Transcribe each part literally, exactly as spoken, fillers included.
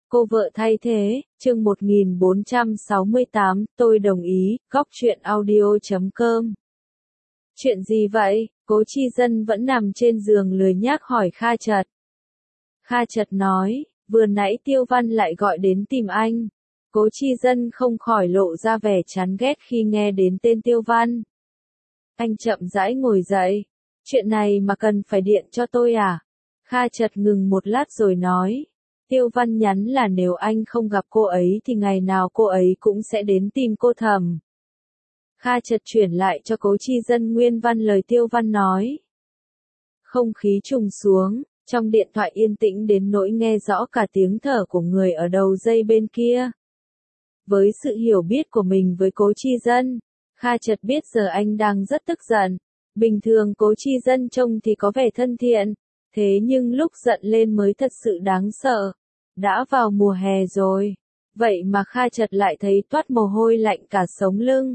Cô vợ thay thế, chương một nghìn bốn trăm sáu mươi tám, tôi đồng ý, góc truyện audio chấm com. Chuyện gì vậy? Cố Chi Dân vẫn nằm trên giường lười nhác hỏi Kha Chật. Kha Chật nói, vừa nãy Tiêu Văn lại gọi đến tìm anh. Cố Chi Dân không khỏi lộ ra vẻ chán ghét khi nghe đến tên Tiêu Văn. Anh chậm rãi ngồi dậy. Chuyện này mà cần phải điện cho tôi à? Kha Chật ngừng một lát rồi nói. Tiêu Văn nhắn là nếu anh không gặp cô ấy thì ngày nào cô ấy cũng sẽ đến tìm cô Thẩm. Kha Chật chuyển lại cho Cố Chi Dân nguyên văn lời Tiêu Văn nói. Không khí trùng xuống, trong điện thoại yên tĩnh đến nỗi nghe rõ cả tiếng thở của người ở đầu dây bên kia. Với sự hiểu biết của mình với Cố Chi Dân, Kha Chật biết giờ anh đang rất tức giận. Bình thường Cố Chi Dân trông thì có vẻ thân thiện, thế nhưng lúc giận lên mới thật sự đáng sợ. Đã vào mùa hè rồi, vậy mà Kha Chật lại thấy toát mồ hôi lạnh cả sống lưng.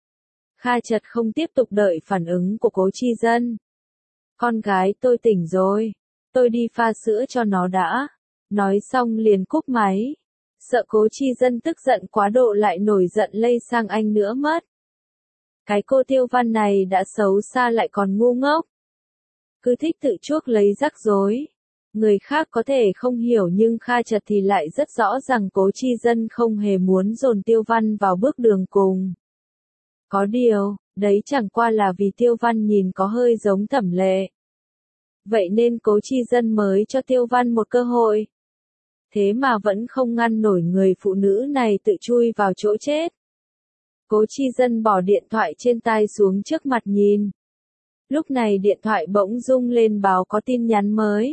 Kha Chật không tiếp tục đợi phản ứng của Cố Chi Dân. Con gái tôi tỉnh rồi, tôi đi pha sữa cho nó đã. Nói xong liền cúp máy. Sợ Cố Chi Dân tức giận quá độ lại nổi giận lây sang anh nữa mất. Cái cô Tiêu Văn này đã xấu xa lại còn ngu ngốc. Cứ thích tự chuốc lấy rắc rối. Người khác có thể không hiểu nhưng Kha Chật thì lại rất rõ rằng Cố Chi Dân không hề muốn dồn Tiêu Văn vào bước đường cùng. Có điều, đấy chẳng qua là vì Tiêu Văn nhìn có hơi giống Thẩm Lệ. Vậy nên Cố Chi Dân mới cho Tiêu Văn một cơ hội. Thế mà vẫn không ngăn nổi người phụ nữ này tự chui vào chỗ chết. Cố Chi Dân bỏ điện thoại trên tai xuống trước mặt nhìn. Lúc này điện thoại bỗng rung lên báo có tin nhắn mới.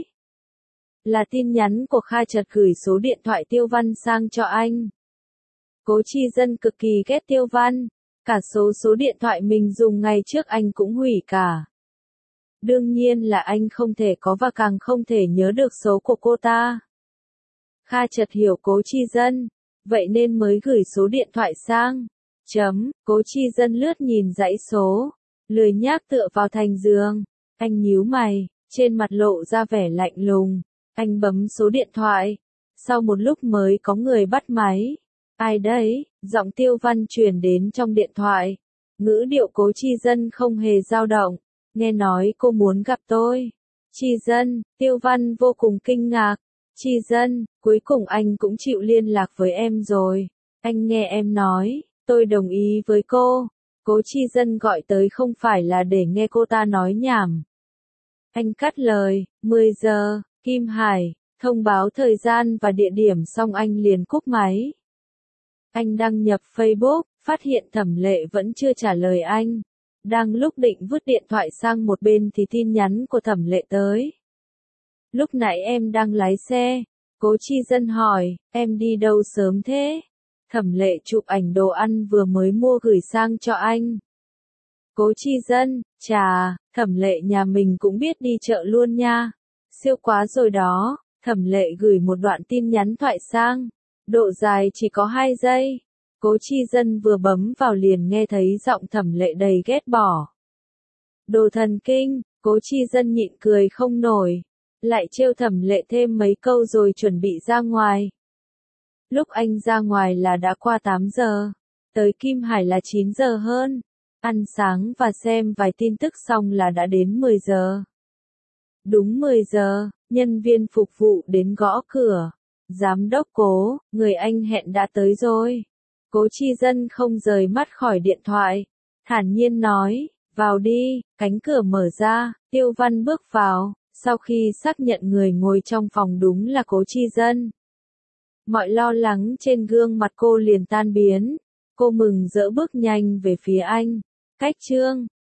Là tin nhắn của Kha Chật gửi số điện thoại Tiêu Văn sang cho anh. Cố Chi Dân cực kỳ ghét Tiêu Văn. Cả số số điện thoại mình dùng ngày trước anh cũng hủy cả. Đương nhiên là anh không thể có và càng không thể nhớ được số của cô ta. Kha Chật hiểu Cố Chi Dân, vậy nên mới gửi số điện thoại sang. Chấm, Cố Chi Dân lướt nhìn dãy số, lười nhác tựa vào thành giường. Anh nhíu mày, trên mặt lộ ra vẻ lạnh lùng. Anh bấm số điện thoại. Sau một lúc mới có người bắt máy. Ai đấy? Giọng Tiêu Văn truyền đến trong điện thoại. Ngữ điệu Cố Chi Dân không hề dao động. Nghe nói cô muốn gặp tôi. Chi Dân, Tiêu Văn vô cùng kinh ngạc. Chi Dân, cuối cùng anh cũng chịu liên lạc với em rồi. Anh nghe em nói, tôi đồng ý với cô. Cố Chi Dân gọi tới không phải là để nghe cô ta nói nhảm. Anh cắt lời, mười giờ, Kim Hải, thông báo thời gian và địa điểm xong anh liền cúp máy. Anh đăng nhập Facebook, phát hiện Thẩm Lệ vẫn chưa trả lời anh. Đang lúc định vứt điện thoại sang một bên thì tin nhắn của Thẩm Lệ tới. Lúc nãy em đang lái xe. Cố Chi Dân hỏi, em đi đâu sớm thế? Thẩm Lệ chụp ảnh đồ ăn vừa mới mua gửi sang cho anh. Cố Chi Dân, chà, Thẩm Lệ nhà mình cũng biết đi chợ luôn nha. Siêu quá rồi đó. Thẩm Lệ gửi một đoạn tin nhắn thoại sang. Độ dài chỉ có hai giây. Cố Chi Dân vừa bấm vào liền nghe thấy giọng Thẩm Lệ đầy ghét bỏ. Đồ thần kinh, Cố Chi Dân nhịn cười không nổi. Lại trêu Thẩm Lệ thêm mấy câu rồi chuẩn bị ra ngoài. Lúc anh ra ngoài là đã qua tám giờ. Tới Kim Hải là chín giờ hơn. Ăn sáng và xem vài tin tức xong là đã đến mười giờ. Đúng mười giờ, nhân viên phục vụ đến gõ cửa. Giám đốc Cố, người anh hẹn đã tới rồi. Cố Chi Dân không rời mắt khỏi điện thoại. Thản nhiên nói, vào đi, cánh cửa mở ra, Tiêu Văn bước vào. Sau khi xác nhận người ngồi trong phòng đúng là Cố Chi Dân. Mọi lo lắng trên gương mặt cô liền tan biến. Cô mừng rỡ bước nhanh về phía anh. Cách chương